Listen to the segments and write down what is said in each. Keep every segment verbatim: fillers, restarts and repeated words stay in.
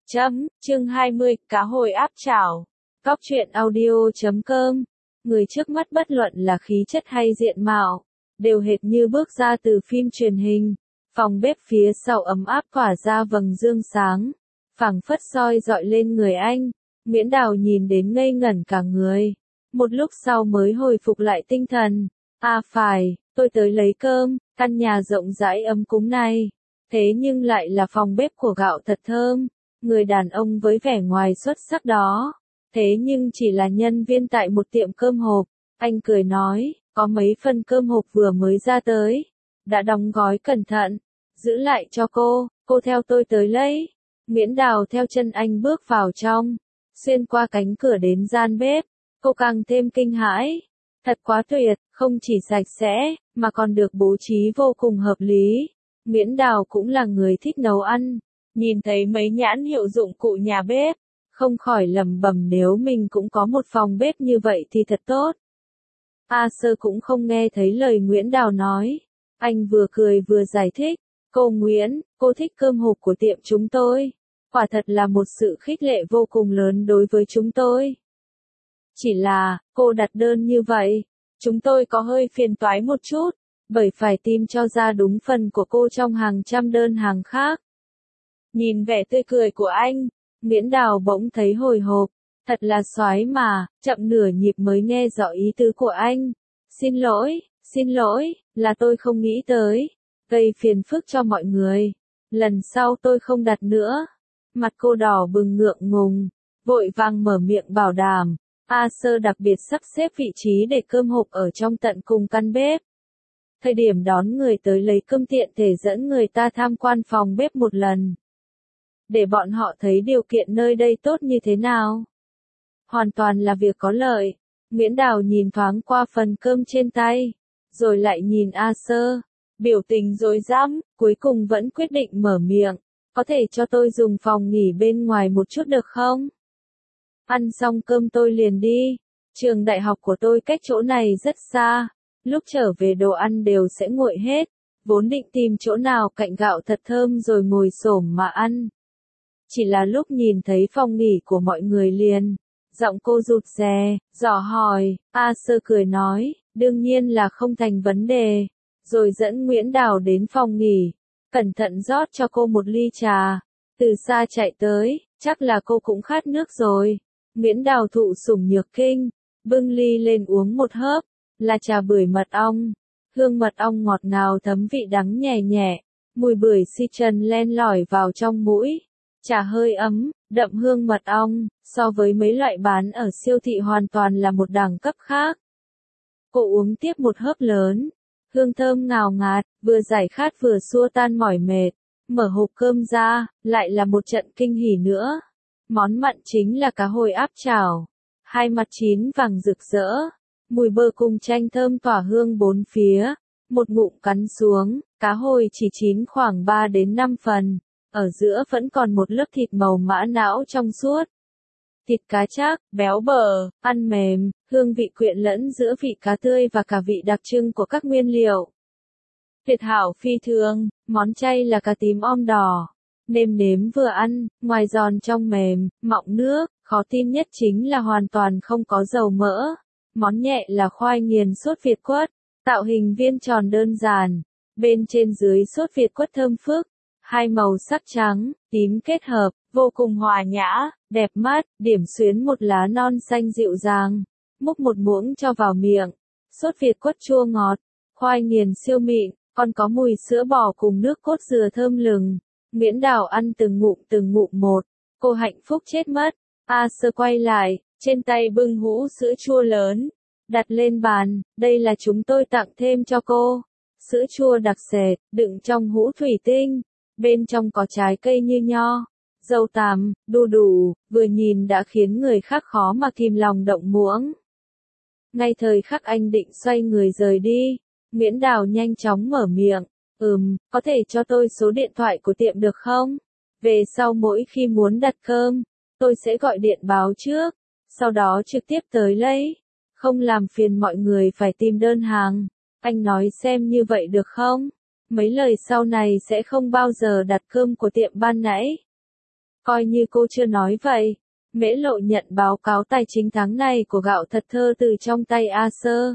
Chấm, chương hai mươi, cá hồi áp chảo. Góc truyện audio chấm com. Người trước mắt bất luận là khí chất hay diện mạo, đều hệt như bước ra từ phim truyền hình. Phòng bếp phía sau ấm áp tỏa ra vầng dương sáng, phảng phất soi dọi lên người anh. Miễn Đào nhìn đến ngây ngẩn cả người. Một lúc sau mới hồi phục lại tinh thần. À phải, tôi tới lấy cơm, căn nhà rộng rãi ấm cúng này. Thế nhưng lại là phòng bếp của gạo thật thơm. Người đàn ông với vẻ ngoài xuất sắc đó, thế nhưng chỉ là nhân viên tại một tiệm cơm hộp. Anh cười nói, có mấy phần cơm hộp vừa mới ra tới, đã đóng gói cẩn thận, giữ lại cho cô, cô theo tôi tới lấy. Miễn Đào theo chân anh bước vào trong, xuyên qua cánh cửa đến gian bếp, cô càng thêm kinh hãi. Thật quá tuyệt, không chỉ sạch sẽ, mà còn được bố trí vô cùng hợp lý. Miễn Đào cũng là người thích nấu ăn. Nhìn thấy mấy nhãn hiệu dụng cụ nhà bếp, không khỏi lẩm bẩm nếu mình cũng có một phòng bếp như vậy thì thật tốt. A Sơ cũng không nghe thấy lời Nguyễn Đào nói. Anh vừa cười vừa giải thích, cô Nguyễn, cô thích cơm hộp của tiệm chúng tôi. Quả thật là một sự khích lệ vô cùng lớn đối với chúng tôi. Chỉ là, cô đặt đơn như vậy, chúng tôi có hơi phiền toái một chút, bởi phải tìm cho ra đúng phần của cô trong hàng trăm đơn hàng khác. Nhìn vẻ tươi cười của anh, Miễn Đào bỗng thấy hồi hộp, thật là soái mà, chậm nửa nhịp mới nghe rõ ý tứ của anh. Xin lỗi, xin lỗi, là tôi không nghĩ tới, gây phiền phức cho mọi người, lần sau tôi không đặt nữa. Mặt cô đỏ bừng ngượng ngùng, vội vàng mở miệng bảo đảm. A Sơ đặc biệt sắp xếp vị trí để cơm hộp ở trong tận cùng căn bếp. Thời điểm đón người tới lấy cơm tiện thể dẫn người ta tham quan phòng bếp một lần, để bọn họ thấy điều kiện nơi đây tốt như thế nào. Hoàn toàn là việc có lợi. Miễn Đào nhìn thoáng qua phần cơm trên tay, rồi lại nhìn A Sơ, biểu tình rối rắm, cuối cùng vẫn quyết định mở miệng, có thể cho tôi dùng phòng nghỉ bên ngoài một chút được không? Ăn xong cơm tôi liền đi, trường đại học của tôi cách chỗ này rất xa, lúc trở về đồ ăn đều sẽ nguội hết, vốn định tìm chỗ nào cạnh gạo thật thơm rồi ngồi xổm mà ăn. Chỉ là lúc nhìn thấy phòng nghỉ của mọi người liền, giọng cô rụt rè, dò hỏi. A Sơ cười nói, đương nhiên là không thành vấn đề, rồi dẫn Nguyễn Đào đến phòng nghỉ, cẩn thận rót cho cô một ly trà. Từ xa chạy tới, chắc là cô cũng khát nước rồi. Nguyễn Đào thụ sủng nhược kinh, bưng ly lên uống một hớp, là trà bưởi mật ong. Hương mật ong ngọt ngào thấm vị đắng nhẹ nhẹ, mùi bưởi si trần len lỏi vào trong mũi. Trà hơi ấm, đậm hương mật ong, so với mấy loại bán ở siêu thị hoàn toàn là một đẳng cấp khác. Cô uống tiếp một hớp lớn, hương thơm ngào ngạt, vừa giải khát vừa xua tan mỏi mệt. Mở hộp cơm ra, lại là một trận kinh hỉ nữa. Món mặn chính là cá hồi áp chảo, hai mặt chín vàng rực rỡ, mùi bơ cùng chanh thơm tỏa hương bốn phía. Một ngụm cắn xuống, cá hồi chỉ chín khoảng ba đến năm phần. Ở giữa vẫn còn một lớp thịt màu mã não trong suốt. Thịt cá chắc, béo bở, ăn mềm, hương vị quyện lẫn giữa vị cá tươi và cả vị đặc trưng của các nguyên liệu. Tuyệt hảo phi thường, món chay là cá tím om đỏ. Nêm nếm vừa ăn, ngoài giòn trong mềm, mọng nước, khó tin nhất chính là hoàn toàn không có dầu mỡ. Món nhẹ là khoai nghiền sốt Việt quất, tạo hình viên tròn đơn giản, bên trên dưới sốt Việt quất thơm phức. Hai màu sắc trắng, tím kết hợp, vô cùng hòa nhã, đẹp mắt, điểm xuyến một lá non xanh dịu dàng. Múc một muỗng cho vào miệng. Sốt Việt quất chua ngọt, khoai nghiền siêu mịn, còn có mùi sữa bò cùng nước cốt dừa thơm lừng. Miễn Đào ăn từng ngụm từng ngụm một, cô hạnh phúc chết mất. A Sơ quay lại, trên tay bưng hũ sữa chua lớn, đặt lên bàn, đây là chúng tôi tặng thêm cho cô. Sữa chua đặc sệt, đựng trong hũ thủy tinh. Bên trong có trái cây như nho, dâu tằm, đu đủ, vừa nhìn đã khiến người khác khó mà kìm lòng động muỗng. Ngay thời khắc anh định xoay người rời đi, Miễn Đào nhanh chóng mở miệng, ừm, có thể cho tôi số điện thoại của tiệm được không? Về sau mỗi khi muốn đặt cơm, tôi sẽ gọi điện báo trước, sau đó trực tiếp tới lấy, không làm phiền mọi người phải tìm đơn hàng. Anh nói xem như vậy được không? Mấy lời sau này sẽ không bao giờ đặt cơm của tiệm ban nãy. Coi như cô chưa nói vậy. Mễ Lộ nhận báo cáo tài chính tháng này của gạo thật thơ từ trong tay A Sơ.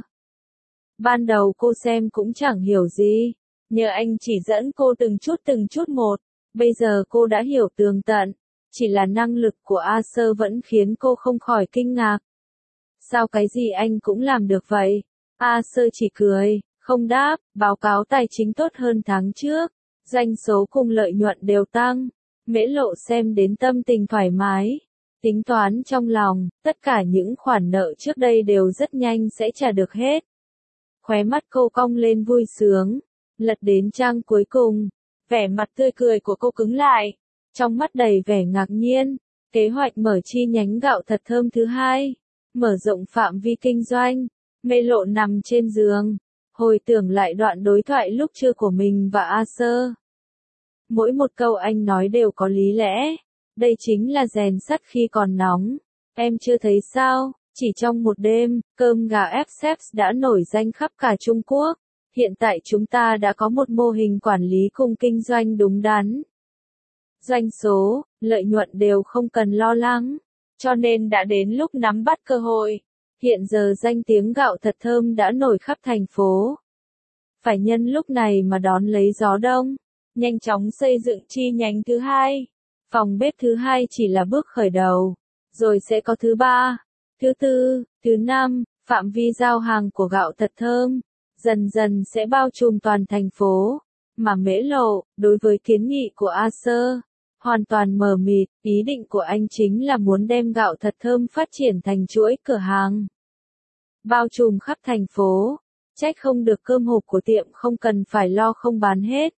Ban đầu cô xem cũng chẳng hiểu gì, nhờ anh chỉ dẫn cô từng chút từng chút một, bây giờ cô đã hiểu tường tận, chỉ là năng lực của A Sơ vẫn khiến cô không khỏi kinh ngạc. Sao cái gì anh cũng làm được vậy? A Sơ chỉ cười, không đáp, báo cáo tài chính tốt hơn tháng trước, doanh số cùng lợi nhuận đều tăng. Mễ Lộ xem đến tâm tình thoải mái, tính toán trong lòng, tất cả những khoản nợ trước đây đều rất nhanh sẽ trả được hết. Khóe mắt cô cong lên vui sướng, lật đến trang cuối cùng, vẻ mặt tươi cười của cô cứng lại, trong mắt đầy vẻ ngạc nhiên. Kế hoạch mở chi nhánh gạo thật thơm thứ hai, mở rộng phạm vi kinh doanh. Mễ Lộ nằm trên giường, hồi tưởng lại đoạn đối thoại lúc trưa của mình và A Sơ. Mỗi một câu anh nói đều có lý lẽ, đây chính là rèn sắt khi còn nóng. Em chưa thấy sao, chỉ trong một đêm, cơm gà ép xê đã nổi danh khắp cả Trung Quốc. Hiện tại chúng ta đã có một mô hình quản lý cùng kinh doanh đúng đắn. Doanh số, lợi nhuận đều không cần lo lắng, cho nên đã đến lúc nắm bắt cơ hội. Hiện giờ danh tiếng gạo thật thơm đã nổi khắp thành phố. Phải nhân lúc này mà đón lấy gió đông, nhanh chóng xây dựng chi nhánh thứ hai. Phòng bếp thứ hai chỉ là bước khởi đầu, rồi sẽ có thứ ba, thứ tư, thứ năm, phạm vi giao hàng của gạo thật thơm, dần dần sẽ bao trùm toàn thành phố. Mà Mễ Lộ, đối với kiến nghị của A Sơ, hoàn toàn mờ mịt, ý định của anh chính là muốn đem gạo thật thơm phát triển thành chuỗi cửa hàng. Bao trùm khắp thành phố, trách không được cơm hộp của tiệm không cần phải lo không bán hết.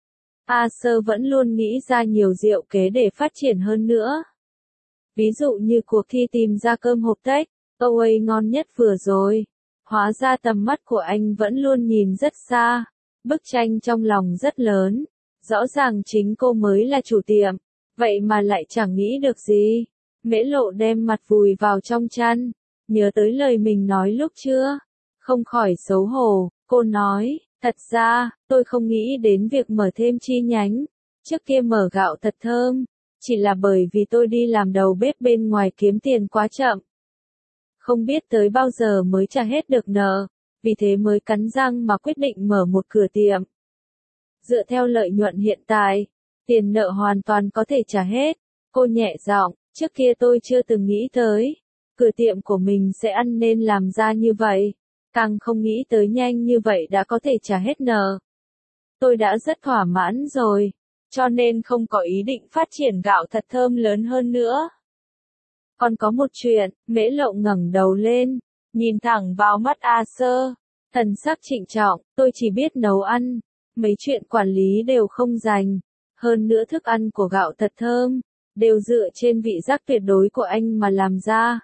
A Sơ vẫn luôn nghĩ ra nhiều diệu kế để phát triển hơn nữa. Ví dụ như cuộc thi tìm ra cơm hộp Take Away ngon nhất vừa rồi. Hóa ra tầm mắt của anh vẫn luôn nhìn rất xa, bức tranh trong lòng rất lớn. Rõ ràng chính cô mới là chủ tiệm, vậy mà lại chẳng nghĩ được gì. Mễ Lộ đem mặt vùi vào trong chăn, nhớ tới lời mình nói lúc trưa, không khỏi xấu hổ. Cô nói, thật ra, tôi không nghĩ đến việc mở thêm chi nhánh. Trước kia mở gạo thật thơm, chỉ là bởi vì tôi đi làm đầu bếp bên ngoài kiếm tiền quá chậm. Không biết tới bao giờ mới trả hết được nợ, vì thế mới cắn răng mà quyết định mở một cửa tiệm. Dựa theo lợi nhuận hiện tại, tiền nợ hoàn toàn có thể trả hết. Cô nhẹ giọng, trước kia tôi chưa từng nghĩ tới, cửa tiệm của mình sẽ ăn nên làm ra như vậy. Càng không nghĩ tới nhanh như vậy đã có thể trả hết nợ. Tôi đã rất thỏa mãn rồi, cho nên không có ý định phát triển gạo thật thơm lớn hơn nữa. Còn có một chuyện, Mễ Lộ ngẩng đầu lên, nhìn thẳng vào mắt A Sơ, thần sắc trịnh trọng, tôi chỉ biết nấu ăn, mấy chuyện quản lý đều không dành, hơn nữa thức ăn của gạo thật thơm, đều dựa trên vị giác tuyệt đối của anh mà làm ra.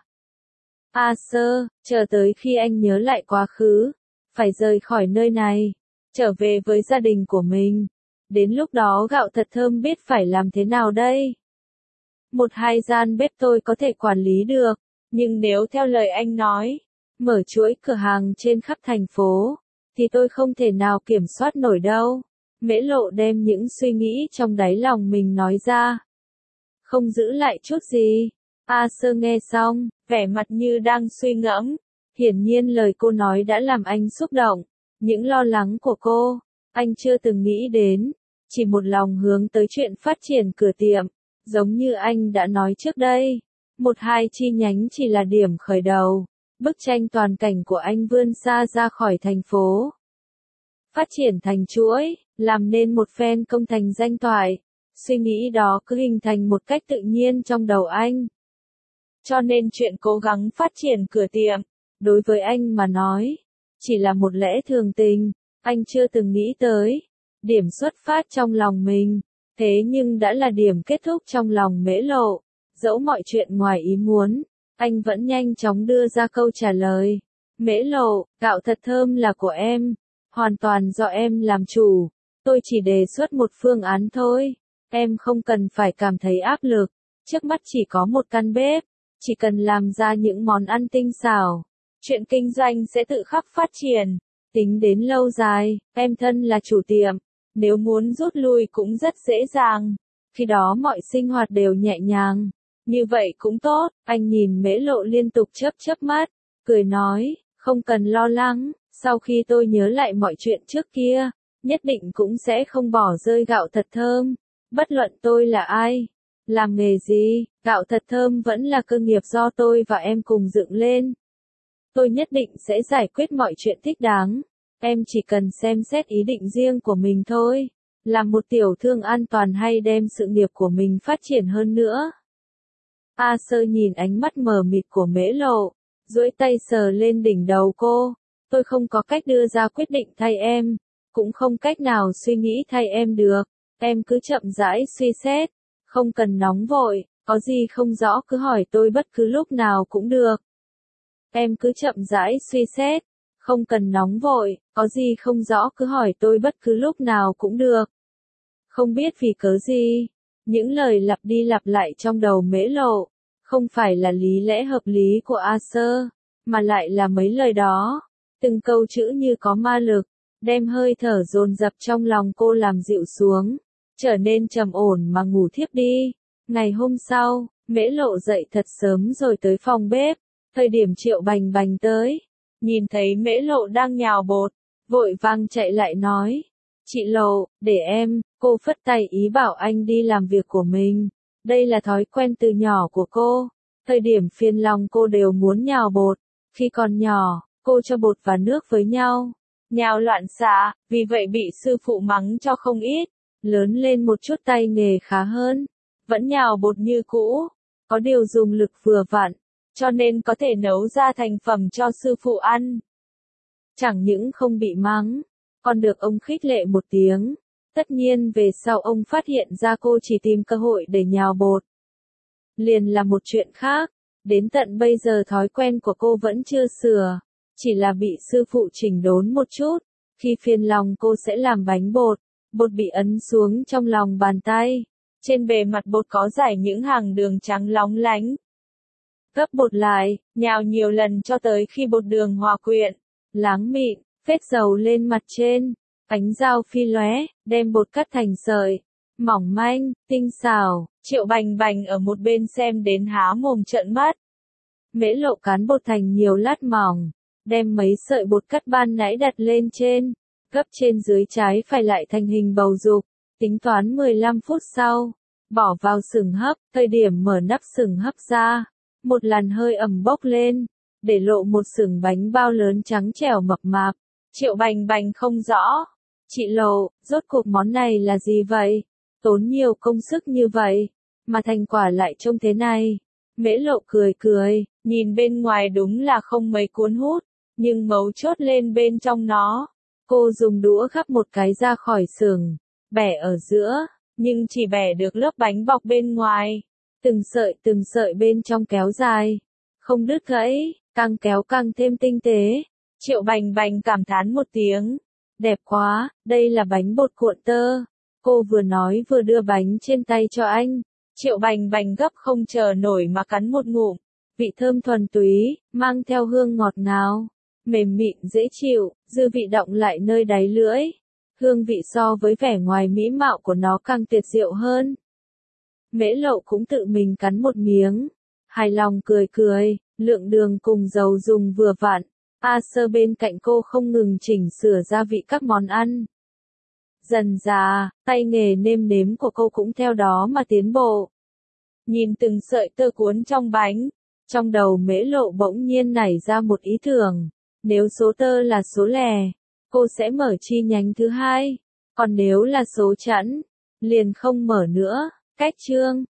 A Sơ, chờ tới khi anh nhớ lại quá khứ, phải rời khỏi nơi này, trở về với gia đình của mình. Đến lúc đó gạo thật thơm biết phải làm thế nào đây? Một hai gian bếp tôi có thể quản lý được, nhưng nếu theo lời anh nói, mở chuỗi cửa hàng trên khắp thành phố, thì tôi không thể nào kiểm soát nổi đâu. Mễ Lộ đem những suy nghĩ trong đáy lòng mình nói ra. Không giữ lại chút gì. A Sơ nghe xong, vẻ mặt như đang suy ngẫm. Hiển nhiên lời cô nói đã làm anh xúc động. Những lo lắng của cô, anh chưa từng nghĩ đến. Chỉ một lòng hướng tới chuyện phát triển cửa tiệm. Giống như anh đã nói trước đây. Một hai chi nhánh chỉ là điểm khởi đầu. Bức tranh toàn cảnh của anh vươn xa ra khỏi thành phố. Phát triển thành chuỗi, làm nên một phen công thành danh toại. Suy nghĩ đó cứ hình thành một cách tự nhiên trong đầu anh. Cho nên chuyện cố gắng phát triển cửa tiệm, đối với anh mà nói, chỉ là một lẽ thường tình, anh chưa từng nghĩ tới. Điểm xuất phát trong lòng mình, thế nhưng đã là điểm kết thúc trong lòng Mễ Lộ. Dẫu mọi chuyện ngoài ý muốn, anh vẫn nhanh chóng đưa ra câu trả lời. Mễ Lộ, gạo thật thơm là của em, hoàn toàn do em làm chủ. Tôi chỉ đề xuất một phương án thôi, em không cần phải cảm thấy áp lực. Trước mắt chỉ có một căn bếp, chỉ cần làm ra những món ăn tinh xảo, chuyện kinh doanh sẽ tự khắc phát triển. Tính đến lâu dài, em thân là chủ tiệm, nếu muốn rút lui cũng rất dễ dàng. khi đó mọi sinh hoạt đều nhẹ nhàng. Như vậy cũng tốt, anh nhìn Mễ Lộ liên tục chớp chớp mắt, cười nói, không cần lo lắng, sau khi tôi nhớ lại mọi chuyện trước kia, nhất định cũng sẽ không bỏ rơi gạo thật thơm. Bất luận tôi là ai, làm nghề gì, gạo thật thơm vẫn là cơ nghiệp do tôi và em cùng dựng lên. Tôi nhất định sẽ giải quyết mọi chuyện thích đáng. Em chỉ cần xem xét ý định riêng của mình thôi. Làm một tiểu thương an toàn hay đem sự nghiệp của mình phát triển hơn nữa. A Sơ nhìn ánh mắt mờ mịt của Mễ Lộ, duỗi tay sờ lên đỉnh đầu cô. Tôi không có cách đưa ra quyết định thay em, cũng không cách nào suy nghĩ thay em được. Em cứ chậm rãi suy xét, không cần nóng vội, có gì không rõ cứ hỏi tôi bất cứ lúc nào cũng được. Em cứ chậm rãi suy xét, không cần nóng vội, có gì không rõ cứ hỏi tôi bất cứ lúc nào cũng được. Không biết vì cớ gì, những lời lặp đi lặp lại trong đầu Mễ Lộ, không phải là lý lẽ hợp lý của A Sơ, mà lại là mấy lời đó, từng câu chữ như có ma lực, đem hơi thở dồn dập trong lòng cô làm dịu xuống, trở nên trầm ổn mà ngủ thiếp đi. Ngày hôm sau, Mễ Lộ dậy thật sớm rồi tới phòng bếp, thời điểm Triệu Bành Bành tới, nhìn thấy Mễ Lộ đang nhào bột, vội vàng chạy lại nói, chị Lộ, để em, cô phất tay ý bảo anh đi làm việc của mình, đây là thói quen từ nhỏ của cô, thời điểm phiền lòng cô đều muốn nhào bột, khi còn nhỏ, cô cho bột và nước với nhau, nhào loạn xạ, vì vậy bị sư phụ mắng cho không ít, lớn lên một chút tay nghề khá hơn, vẫn nhào bột như cũ, có điều dùng lực vừa vặn, cho nên có thể nấu ra thành phẩm cho sư phụ ăn. Chẳng những không bị mắng, còn được ông khích lệ một tiếng. Tất nhiên về sau ông phát hiện ra cô chỉ tìm cơ hội để nhào bột. Liền là một chuyện khác, đến tận bây giờ thói quen của cô vẫn chưa sửa, chỉ là bị sư phụ chỉnh đốn một chút, khi phiền lòng cô sẽ làm bánh bột, bột bị ấn xuống trong lòng bàn tay, trên bề mặt bột có rải những hàng đường trắng lóng lánh. Gấp bột lại, nhào nhiều lần cho tới khi bột đường hòa quyện, láng mịn, phết dầu lên mặt trên, ánh dao phi lóe, đem bột cắt thành sợi, mỏng manh, tinh xảo. Triệu Bành Bành ở một bên xem đến há mồm trợn mắt. Mễ Lộ cán bột thành nhiều lát mỏng, đem mấy sợi bột cắt ban nãy đặt lên trên, gấp trên dưới trái phải lại thành hình bầu dục, tính toán mười lăm phút sau, bỏ vào sừng hấp, thời điểm mở nắp sừng hấp ra, một làn hơi ẩm bốc lên, để lộ một sừng bánh bao lớn trắng trẻo mập mạp. Triệu Bành Bành không rõ, chị Lộ, rốt cuộc món này là gì vậy? Tốn nhiều công sức như vậy, mà thành quả lại trông thế này. Mễ Lộ cười cười, nhìn bên ngoài đúng là không mấy cuốn hút, nhưng mấu chốt lên bên trong nó. Cô dùng đũa gắp một cái ra khỏi sừng, bẻ ở giữa, nhưng chỉ bẻ được lớp bánh bọc bên ngoài. Từng sợi từng sợi bên trong kéo dài, không đứt gãy, càng kéo càng thêm tinh tế. Triệu Bành Bành cảm thán một tiếng, đẹp quá, đây là bánh bột cuộn tơ. Cô vừa nói vừa đưa bánh trên tay cho anh. Triệu Bành Bành gấp không chờ nổi mà cắn một ngụm, vị thơm thuần túy, mang theo hương ngọt ngào, mềm mịn dễ chịu, dư vị đọng lại nơi đáy lưỡi. Hương vị so với vẻ ngoài mỹ mạo của nó càng tuyệt diệu hơn. Mễ Lộ cũng tự mình cắn một miếng, hài lòng cười cười, lượng đường cùng dầu dùng vừa vặn. A Sơ bên cạnh cô không ngừng chỉnh sửa gia vị các món ăn. Dần dà, tay nghề nêm nếm của cô cũng theo đó mà tiến bộ. Nhìn từng sợi tơ cuốn trong bánh, trong đầu Mễ Lộ bỗng nhiên nảy ra một ý tưởng. Nếu số tơ là số lẻ, cô sẽ mở chi nhánh thứ hai. Còn nếu là số chẵn, liền không mở nữa. Cách chương